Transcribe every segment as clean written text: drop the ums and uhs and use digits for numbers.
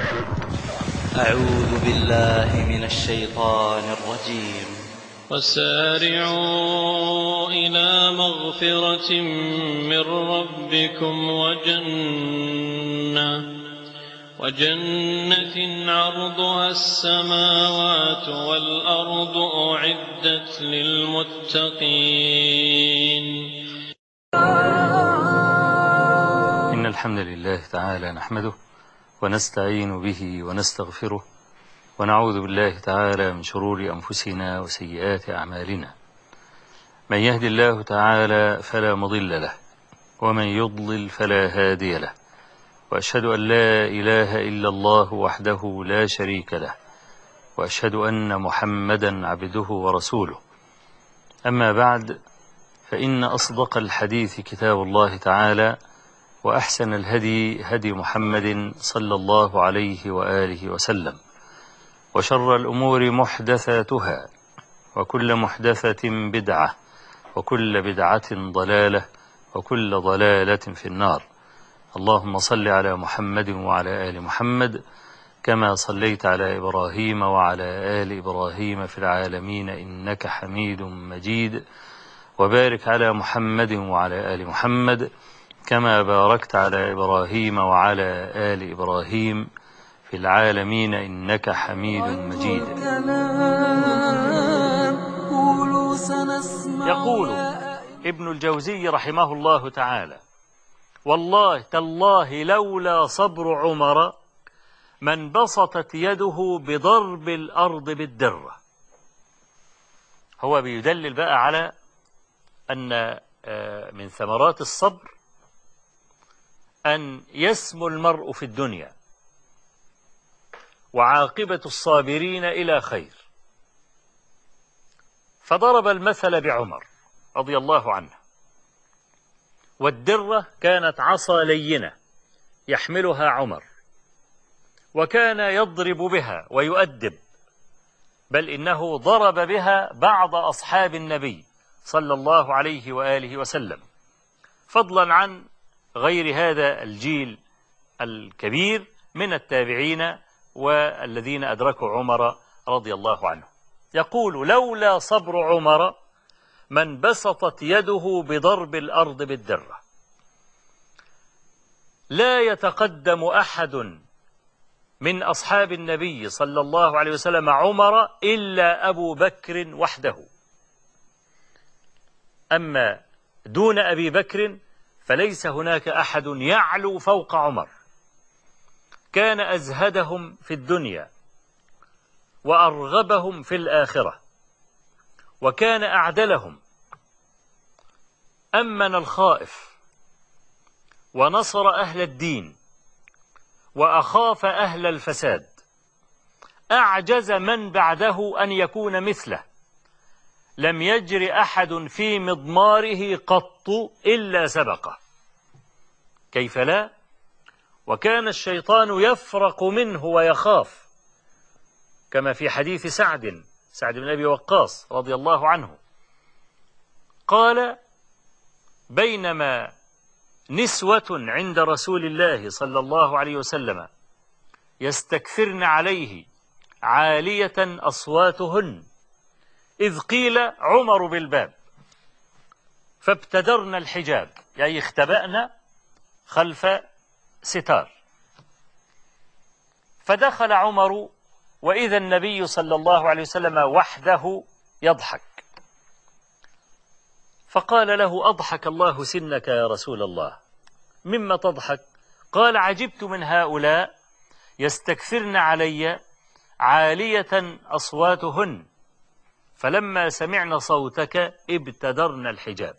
أعوذ بالله من الشيطان الرجيم. وسارعوا إلى مغفرة من ربكم وجنة عرضها السماوات والأرض أعدت للمتقين. إن الحمد لله تعالى نحمده ونستعين به ونستغفره ونعوذ بالله تعالى من شرور أنفسنا وسيئات أعمالنا. من يهد الله تعالى فلا مضل له ومن يضلل فلا هادي له، وأشهد أن لا إله إلا الله وحده لا شريك له، وأشهد أن محمدا عبده ورسوله. أما بعد، فإن أصدق الحديث كتاب الله تعالى، وأحسن الهدي هدي محمد صلى الله عليه وآله وسلم، وشر الأمور محدثاتها، وكل محدثة بدعة، وكل بدعة ضلالة، وكل ضلالة في النار. اللهم صل على محمد وعلى آل محمد كما صليت على إبراهيم وعلى آل إبراهيم في العالمين إنك حميد مجيد، وبارك على محمد وعلى آل محمد كما باركت على إبراهيم وعلى آل إبراهيم في العالمين إنك حميد مجيد. يقول ابن الجوزي رحمه الله تعالى: والله تالله لولا صبر عمر ما انبسطت يده بضرب الأرض بالدرة. هو بيدلل بقى على أن من ثمرات الصبر أن يسمو المرء في الدنيا، وعاقبة الصابرين إلى خير. فضرب المثل بعمر رضي الله عنه، والدرة كانت عصا لينة يحملها عمر، وكان يضرب بها ويؤدب، بل إنه ضرب بها بعض أصحاب النبي صلى الله عليه وآله وسلم، فضلا عن غير هذا الجيل الكبير من التابعين والذين أدركوا عمر رضي الله عنه. يقول: لولا صبر عمر ما انبسطت يده بضرب الأرض بالدرة. لا يتقدم أحد من أصحاب النبي صلى الله عليه وسلم عمر إلا أبو بكر وحده، أما دون أبي بكر فليس هناك أحد يعلو فوق عمر. كان أزهدهم في الدنيا وأرغبهم في الآخرة، وكان أعدلهم، أمن الخائف، ونصر أهل الدين، وأخاف أهل الفساد. أعجز من بعده أن يكون مثله، لم يجر أحد في مضماره قط إلا سبقه. كيف لا؟ وكان الشيطان يفرق منه ويخاف، كما في حديث سعد بن أبي وقاص رضي الله عنه قال: بينما نسوة عند رسول الله صلى الله عليه وسلم يستكثرن عليه عالية أصواتهن، إذ قيل عمر بالباب، فابتدرن الحجاب، يعني اختبأن خلف ستار. فدخل عمر وإذا النبي صلى الله عليه وسلم وحده يضحك، فقال له: أضحك الله سنك يا رسول الله، مما تضحك؟ قال: عجبت من هؤلاء يستكثرن علي عالية أصواتهن، فلما سمعن صوتك ابتدرن الحجاب.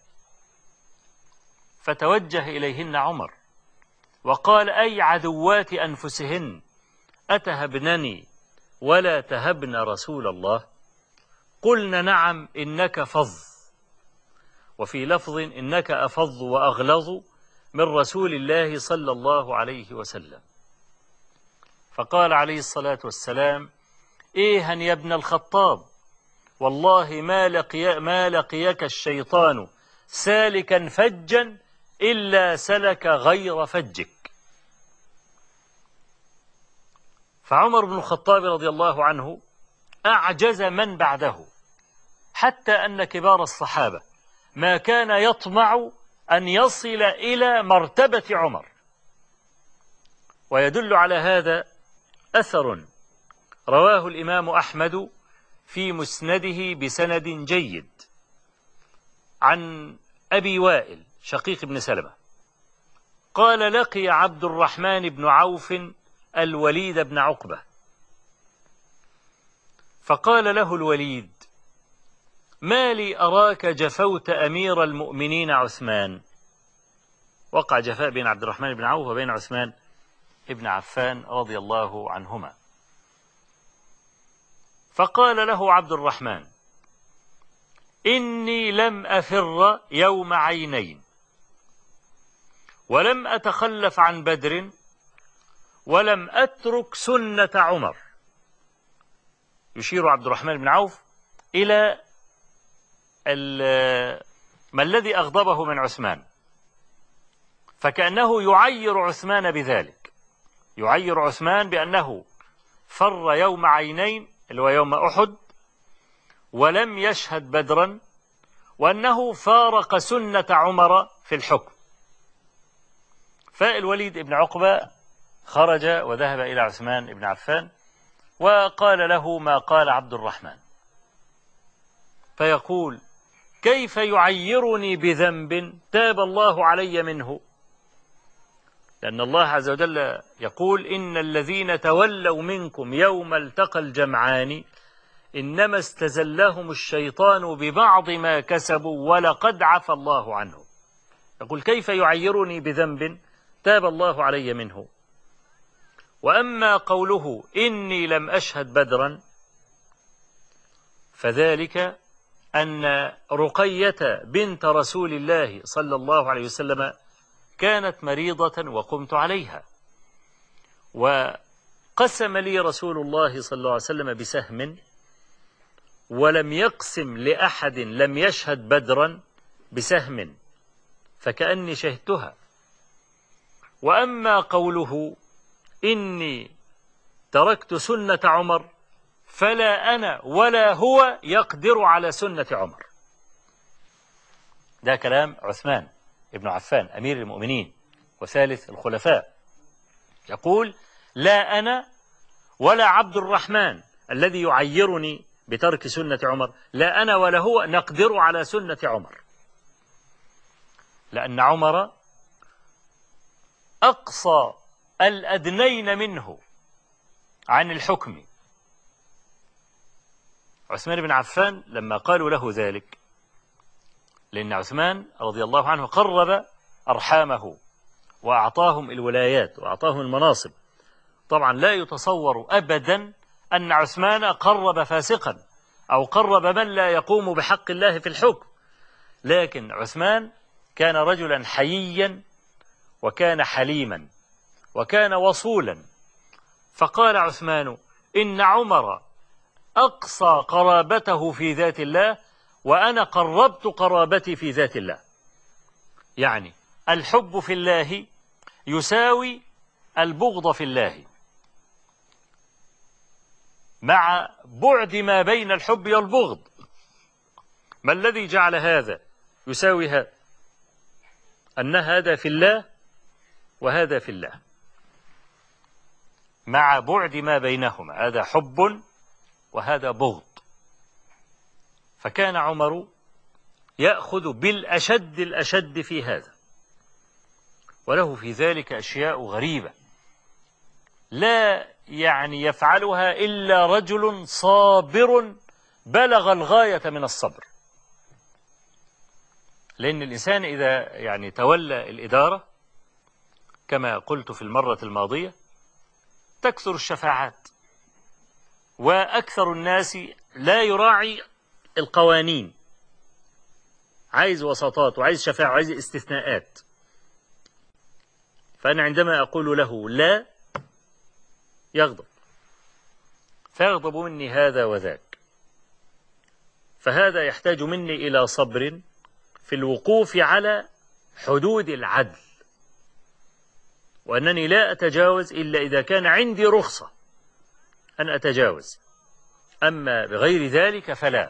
فتوجه إليهن عمر وقال: أي عدوات أنفسهن، أتهبنني ولا تهبن رسول الله؟ قلنا: نعم إنك فظ، وفي لفظ: إنك أفظ وأغلظ من رسول الله صلى الله عليه وسلم. فقال عليه الصلاة والسلام: إيها يا ابن الخطاب، والله ما لقيك الشيطان سالكا فجا إلا سلك غير فجك. فعمر بن الخطاب رضي الله عنه أعجز من بعده، حتى أن كبار الصحابة ما كان يطمع أن يصل إلى مرتبة عمر. ويدل على هذا أثر رواه الإمام أحمد في مسنده بسند جيد عن أبي وائل شقيق بن سلمة قال: لقي عبد الرحمن بن عوف الوليد بن عقبة، فقال له الوليد: ما لي أراك جفوت أمير المؤمنين عثمان. وقع جفاء بين عبد الرحمن بن عوف وبين عثمان بن عفان رضي الله عنهما. فقال له عبد الرحمن: إني لم أفر يوم عينين، ولم أتخلف عن بدر، ولم أترك سنة عمر. يشير عبد الرحمن بن عوف إلى ما الذي أغضبه من عثمان، فكأنه يعير عثمان بذلك، يعير عثمان بأنه فر يوم عينين اللي هو يوم أحد، ولم يشهد بدرا، وأنه فارق سنة عمر في الحكم. فالوليد بن عقبة خرج وذهب إلى عثمان بن عفان وقال له ما قال عبد الرحمن، فيقول: كيف يعيرني بذنب تاب الله علي منه؟ لأن الله عز وجل يقول: إن الذين تولوا منكم يوم التقى الجمعان إنما استزلهم الشيطان ببعض ما كسبوا ولقد عفى الله عنه. يقول: كيف يعيرني بذنب تاب الله علي منه؟ وأما قوله إني لم أشهد بدرا فذلك أن رقية بنت رسول الله صلى الله عليه وسلم كانت مريضة وقمت عليها، وقسم لي رسول الله صلى الله عليه وسلم بسهم، ولم يقسم لأحد لم يشهد بدرا بسهم، فكأني شهدتها. وأما قوله إني تركت سنة عمر فلا أنا ولا هو يقدر على سنة عمر. ده كلام عثمان ابن عفان أمير المؤمنين وثالث الخلفاء، يقول: لا أنا ولا عبد الرحمن الذي يعيرني بترك سنة عمر، لا أنا ولا هو نقدر على سنة عمر، لأن عمر أقصى الأدنين منه عن الحكم. عثمان بن عفان لما قالوا له ذلك، لأن عثمان رضي الله عنه قرب أرحامه وأعطاهم الولايات وأعطاهم المناصب. طبعا لا يتصور أبدا أن عثمان قرب فاسقا أو قرب من لا يقوم بحق الله في الحكم، لكن عثمان كان رجلا حييا وكان حليما وكان وصولا. فقال عثمان: إن عمر أقصى قرابته في ذات الله، وأنا قربت قرابتي في ذات الله. يعني الحب في الله يساوي البغض في الله، مع بعد ما بين الحب والبغض. ما الذي جعل هذا يساوي هذا؟ أن هذا في الله وهذا في الله، مع بعد ما بينهما، هذا حب وهذا بغض. فكان عمر يأخذ بالأشد الأشد في هذا، وله في ذلك أشياء غريبة لا يفعلها إلا رجل صابر بلغ الغاية من الصبر. لأن الإنسان إذا تولى الإدارة كما قلت في المرة الماضية تكثر الشفاعات، وأكثر الناس لا يراعي القوانين، عايز وساطات وعايز شفاعة وعايز استثناءات. فأنا عندما أقول له لا يغضب، فيغضب مني هذا وذاك. فهذا يحتاج مني إلى صبر في الوقوف على حدود العدل، وأنني لا أتجاوز إلا إذا كان عندي رخصة أن أتجاوز، أما بغير ذلك فلا.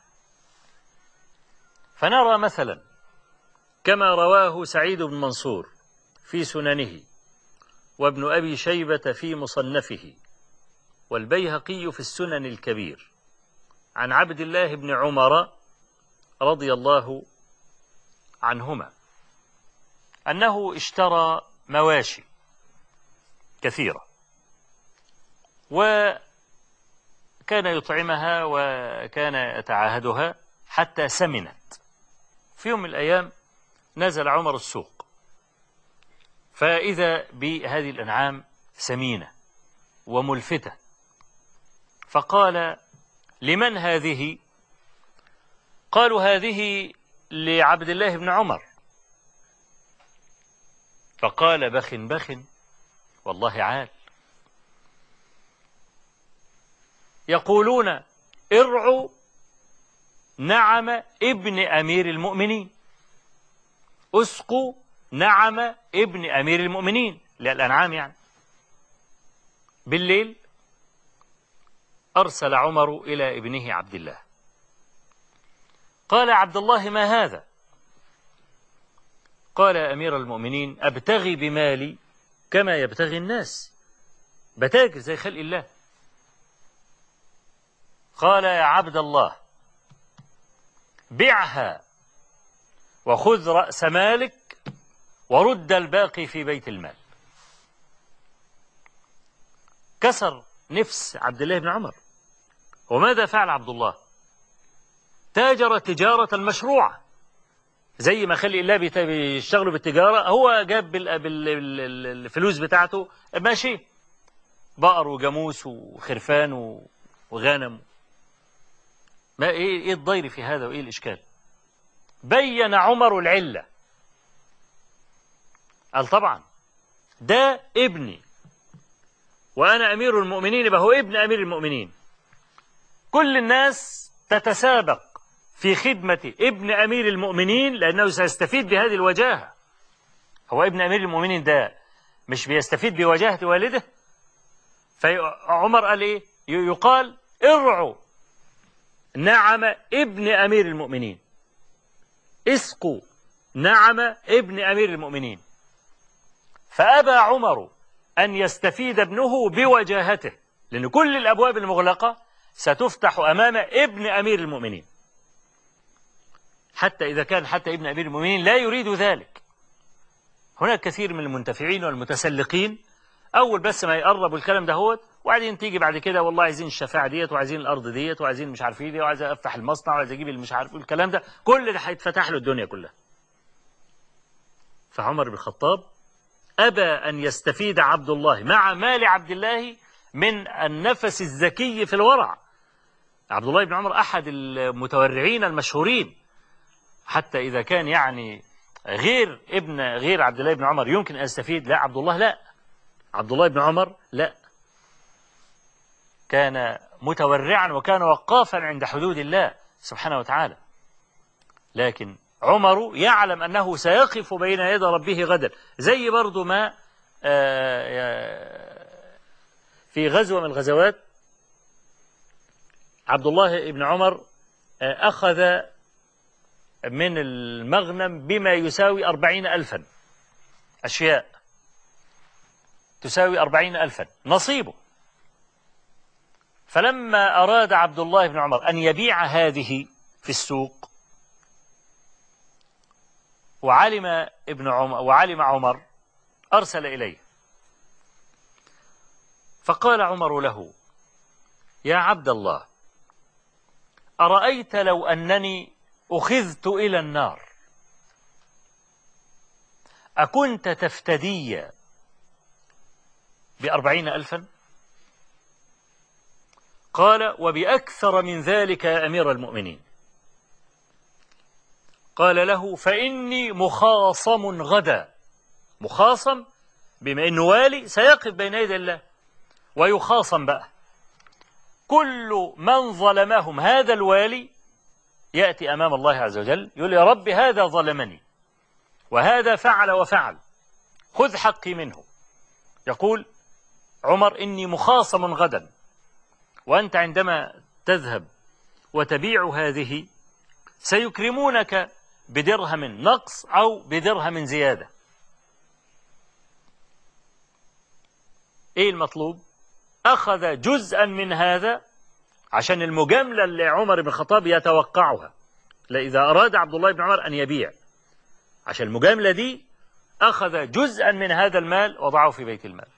فنرى مثلا كما رواه سعيد بن منصور في سننه، وابن أبي شيبة في مصنفه، والبيهقي في السنن الكبير، عن عبد الله بن عمر رضي الله عنهما أنه اشترى مواشي كثيرة وكان يطعمها وكان يتعاهدها حتى سمنت. في يوم من الأيام نزل عمر السوق فإذا بهذه الأنعام سمينة وملفتة، فقال: لمن هذه؟ قالوا: هذه لعبد الله بن عمر. فقال: بخ بخ والله عال. يقولون: ارعوا نعم ابن أمير المؤمنين، اسقوا نعم ابن أمير المؤمنين، للأنعام يعني. بالليل أرسل عمر إلى ابنه عبد الله، قال: عبد الله ما هذا؟ قال: يا أمير المؤمنين، أبتغي بمالي كما يبتغي الناس، بتاجر زي خلق الله. قال: يا عبد الله، بعها وخذ رأس مالك ورد الباقي في بيت المال. كسر نفس عبد الله بن عمر. وماذا فعل عبد الله؟ تاجر تجارة مشروعة زي ما خلق الله بيشتغلوا بالتجارة، هو جاب بالفلوس بتاعته ماشي، بقر وجاموس وخرفان وغنم. ما ايه الضير في هذا وايه الاشكال؟ بين عمر العلة، قال: طبعا ده ابني وانا امير المؤمنين، يبقى هو ابن امير المؤمنين. كل الناس تتسابق في خدمة ابن أمير المؤمنين لأنه سيستفيد بهذه الوجاهة. هو ابن أمير المؤمنين ده مش بيستفيد بوجاهة والده؟ فعمر قال إيه؟ يقال: ارعوا نعم ابن أمير المؤمنين، اسقوا نعم ابن أمير المؤمنين. فأبى عمر أن يستفيد ابنه بوجاهته، لأن كل الأبواب المغلقة ستفتح أمام ابن أمير المؤمنين، حتى إذا كان حتى ابن أمير المؤمنين لا يريد ذلك. هناك كثير من المنتفعين والمتسلقين أول بس ما يقربوا الكلام ده هوت، وبعدين تيجي بعد كده: والله عايزين الشفاعة ديت، وعايزين الأرض ديت، وعايزين مش عارف ايه، وعايز أفتح المصنع، وعايز أجيب المش عارف الكلام ده، كل ده هيتفتح له الدنيا كلها. فعمر بن الخطاب أبى أن يستفيد عبد الله مع مال عبد الله من النفس الذكي في الورع. عبد الله بن عمر أحد المتورعين المشهورين، حتى إذا كان يعني غير عبد الله بن عمر يمكن أن يستفيد، لا عبد الله لا، عبد الله بن عمر لا، كان متورعا وكان وقافا عند حدود الله سبحانه وتعالى. لكن عمر يعلم أنه سيقف بين يدي ربه غدا، زي برضو ما في غزوة من الغزوات عبد الله بن عمر أخذ من المغنم بما يساوي 40,000 أشياء تساوي 40,000 نصيبه. فلما أراد عبد الله بن عمر أن يبيع هذه في السوق، وعلم عمر، أرسل إليه فقال عمر له: يا عبد الله، أرأيت لو أنني أخذت إلى النار أكنت تفتدي ب40,000؟ قال: وبأكثر من ذلك يا أمير المؤمنين. قال له: فإني مخاصم غدا. مخاصم بما أنه والي سيقف بين يدي الله ويخاصم بقى. كل من ظلمهم هذا الوالي يأتي أمام الله عز وجل يقول: يا رب هذا ظلمني وهذا فعل وفعل، خذ حقي منه. يقول عمر: إني مخاصم غدا وأنت عندما تذهب وتبيع هذه سيكرمونك بدرهم نقص أو بدرهم زيادة. إيه المطلوب؟ أخذ جزءا من هذا عشان المجاملة اللي عمر بن الخطاب يتوقعها إذا أراد عبد الله بن عمر أن يبيع، عشان المجاملة دي أخذ جزءا من هذا المال وضعه في بيت المال.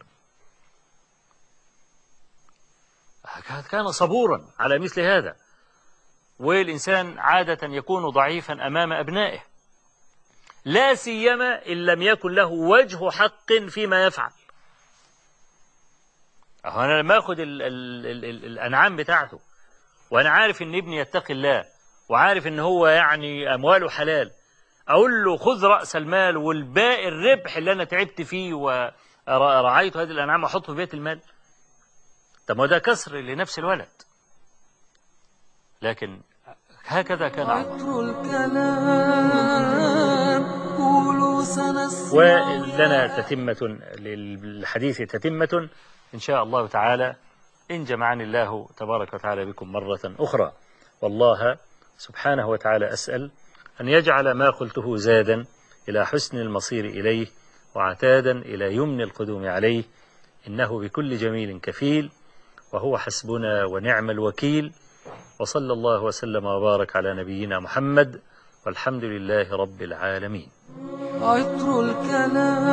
كان صبورا على مثل هذا. والإنسان عادة يكون ضعيفا أمام أبنائه، لا سيما إن لم يكن له وجه حق فيما يفعل. أنا لما أخذ الأنعام بتاعته وأنا عارف إن ابني يتقي الله وعارف إن هو يعني أمواله حلال، أقول له خذ رأس المال والباقي الربح اللي أنا تعبت فيه ورعيت هذه الأنعام أحطه في بيت المال. طب ما ده كسر لنفس الولد. لكن هكذا كان عمر. ولنا تتمة للحديث، تتمة إن شاء الله تعالى إن جمعني الله تبارك وتعالى بكم مرة أخرى. والله سبحانه وتعالى أسأل أن يجعل ما قلته زادا إلى حسن المصير إليه وعتادا إلى يمن القدوم عليه، إنه بكل جميل كفيل وهو حسبنا ونعم الوكيل. وصلى الله وسلم وبارك على نبينا محمد، والحمد لله رب العالمين.